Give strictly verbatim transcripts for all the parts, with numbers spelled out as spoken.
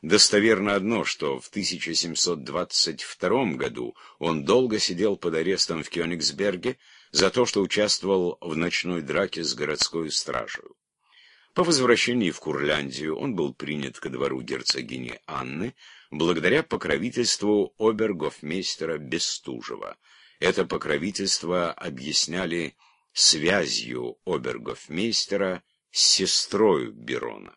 Достоверно одно, что в тысяча семьсот двадцать втором году он долго сидел под арестом в Кёнигсберге за то, что участвовал в ночной драке с городской стражей. По возвращении в Курляндию он был принят ко двору герцогини Анны благодаря покровительству обергофмейстера Бестужева. Это покровительство объясняли связью обергофмейстера с сестрой Берона.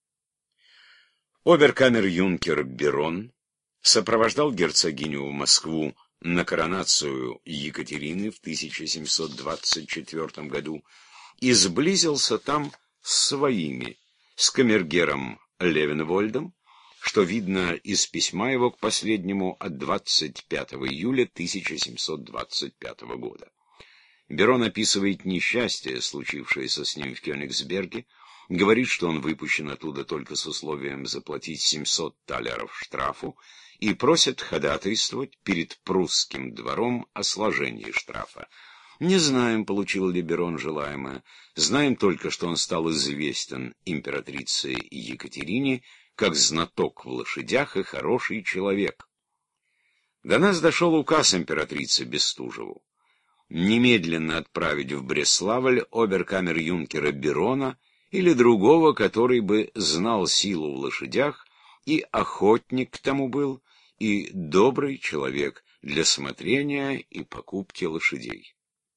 Оберкамер-юнкер Берон сопровождал герцогиню в Москву на коронацию Екатерины в тысяча семьсот двадцать четвёртом году и сблизился там с своими, с камергером Левенвольдом, что видно из письма его к последнему от двадцать пятого июля тысяча семьсот двадцать пятого года. Берон описывает несчастье, случившееся с ним в Кёнигсберге, говорит, что он выпущен оттуда только с условием заплатить семьсот талеров штрафу, и просит ходатайствовать перед прусским двором о сложении штрафа. Не знаем, получил ли Берон желаемое, знаем только, что он стал известен императрице Екатерине как знаток в лошадях и хороший человек. До нас дошел указ императрицы Бестужеву немедленно отправить в Бреславль оберкамер-юнкера Берона или другого, который бы знал силу в лошадях, и охотник к тому был, и добрый человек для смотрения и покупки лошадей.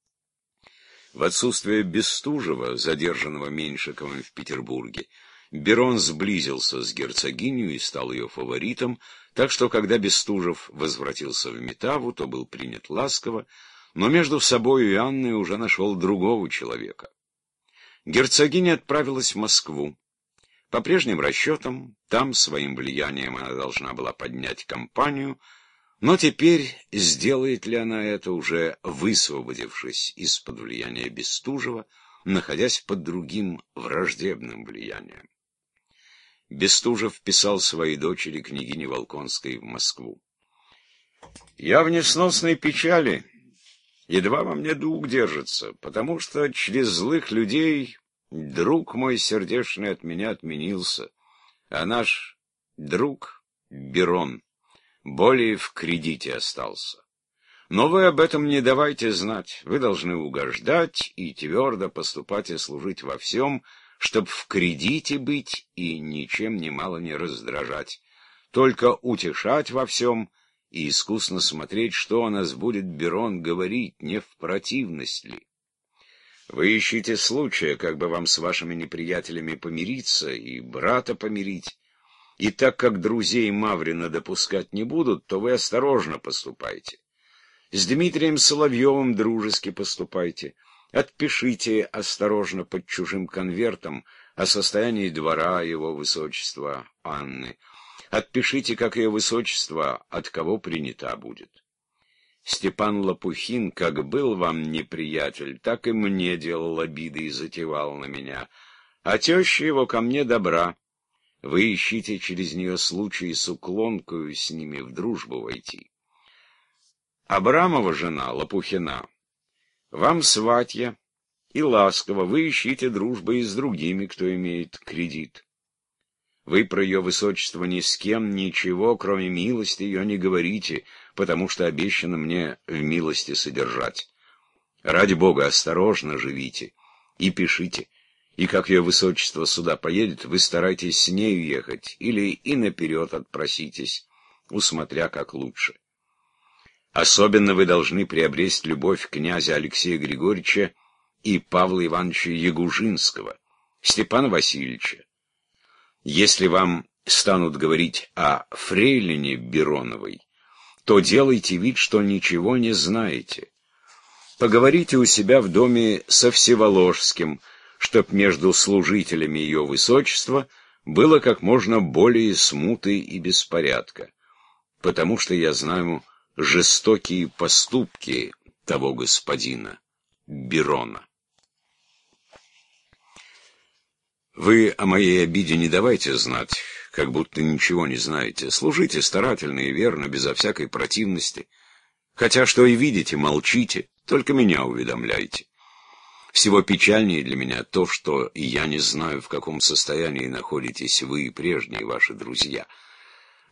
В отсутствие Бестужева, задержанного Меньшиковым в Петербурге, Берон сблизился с герцогиней и стал ее фаворитом, так что, когда Бестужев возвратился в Метаву, то был принят ласково, но между собою и Анной уже нашел другого человека. Герцогиня отправилась в Москву. По прежним расчетам, там своим влиянием она должна была поднять кампанию, но теперь сделает ли она это, уже высвободившись из-под влияния Бестужева, находясь под другим враждебным влиянием? Бестужев писал своей дочери, княгине Волконской, в Москву. «Я в несносной печали. Едва во мне дух держится, потому что через злых людей друг мой сердечный от меня отменился, а наш друг Берон более в кредите остался. Но вы об этом не давайте знать, вы должны угождать и твердо поступать и служить во всем, чтоб в кредите быть и ничем немало не раздражать, только утешать во всем и искусно смотреть, что о нас будет Берон говорить, не в противность ли. Вы ищите случая, как бы вам с вашими неприятелями помириться и брата помирить, и так как друзей Маврина допускать не будут, то вы осторожно поступайте. С Дмитрием Соловьевым дружески поступайте, отпишите осторожно под чужим конвертом о состоянии двора его высочества Анны. Отпишите, как ее высочество, от кого принята будет. Степан Лопухин, как был вам неприятель, так и мне делал обиды и затевал на меня, а теща его ко мне добра. Вы ищите через нее случай с уклонкою с ними в дружбу войти. Абрамова жена, Лопухина, вам сватья, и ласково вы ищите дружбы и с другими, кто имеет кредит. Вы про ее высочество ни с кем ничего, кроме милости, ее не говорите, потому что обещано мне в милости содержать. Ради Бога, осторожно живите и пишите, и как ее высочество сюда поедет, вы старайтесь с нею ехать или и наперед отпроситесь, усмотря как лучше. Особенно вы должны приобрести любовь князя Алексея Григорьевича и Павла Ивановича Ягужинского, Степана Васильевича. Если вам станут говорить о фрейлине Бероновой, то делайте вид, что ничего не знаете. Поговорите у себя в доме со Всеволожским, чтоб между служителями ее высочества было как можно более смуты и беспорядка, потому что я знаю жестокие поступки того господина Берона. Вы о моей обиде не давайте знать, как будто ничего не знаете. Служите старательно и верно, безо всякой противности. Хотя что и видите, молчите, только меня уведомляйте. Всего печальнее для меня то, что я не знаю, в каком состоянии находитесь вы и прежние ваши друзья.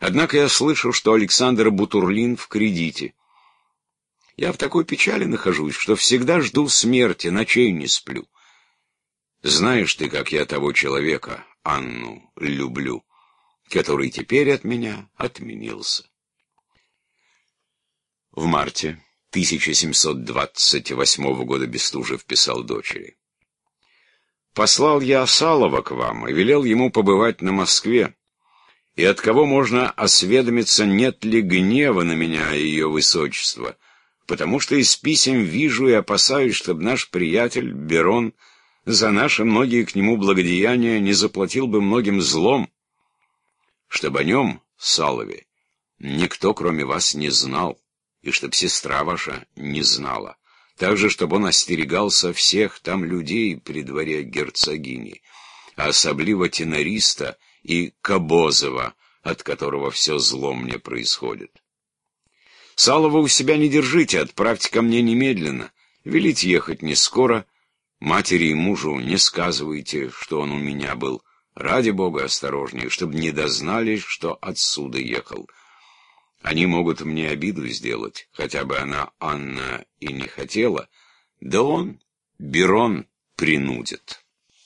Однако я слышал, что Александр Бутурлин в кредите. Я в такой печали нахожусь, что всегда жду смерти, ночей не сплю. Знаешь ты, как я того человека, Анну, люблю, который теперь от меня отменился. В марте тысяча семьсот двадцать восьмого года Бестужев писал дочери: «Послал я Асалова к вам и велел ему побывать на Москве, и от кого можно осведомиться, нет ли гнева на меня и ее высочество, потому что из писем вижу и опасаюсь, чтобы наш приятель Берон за наши многие к нему благодеяния не заплатил бы многим злом, чтобы о нем, Салове, никто, кроме вас, не знал, и чтоб сестра ваша не знала. Также, чтобы он остерегался всех там людей при дворе герцогини, а особливо тенориста и Кобозова, от которого все зло мне происходит. Салова у себя не держите, отправьте ко мне немедленно, велите ехать не скоро, матери и мужу не сказывайте, что он у меня был. Ради Бога осторожнее, чтобы не дознались, что отсюда ехал. Они могут мне обиду сделать, хотя бы она, Анна, и не хотела, да он, Берон, принудит».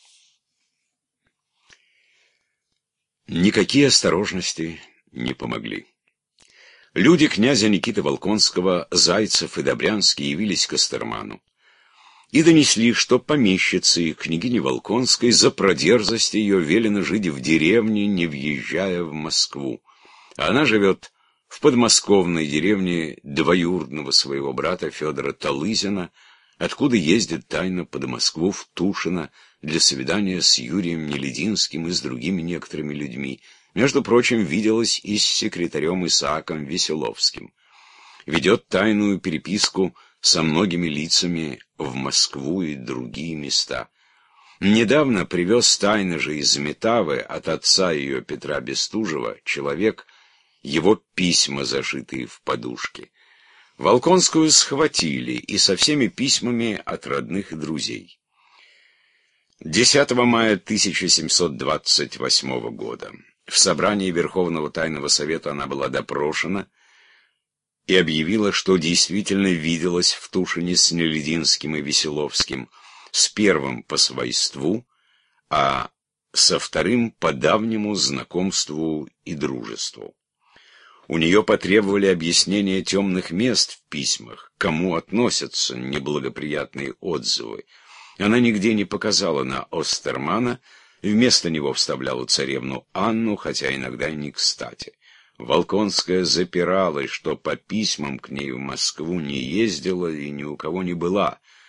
Никакие осторожности не помогли. Люди князя Никиты Волконского, Зайцев и Добрянский явились к Костерману и донесли, что помещице княгине Волконской за продерзость ее велено жить в деревне, не въезжая в Москву. А она живет в подмосковной деревне двоюродного своего брата Федора Талызина, откуда ездит тайно под Москву в Тушино для свидания с Юрием Нелединским и с другими некоторыми людьми. Между прочим, виделась и с секретарем Исааком Веселовским. Ведет тайную переписку со многими лицами в Москву и другие места. Недавно привез тайно же из Метавы от отца ее Петра Бестужева человек его письма, зашитые в подушке. Волконскую схватили и со всеми письмами от родных и друзей. десятого мая тысяча семьсот двадцать восьмого года в собрании Верховного Тайного Совета она была допрошена и объявила, что действительно виделась в Тушине с Нелединским и Веселовским, с первым по свойству, а со вторым по давнему знакомству и дружеству. У нее потребовали объяснения темных мест в письмах, кому относятся неблагоприятные отзывы. Она нигде не показала на Остермана, вместо него вставляла царевну Анну, хотя иногда и не кстати. Волконская запиралась, что по письмам к ней в Москву не ездила и ни у кого не была,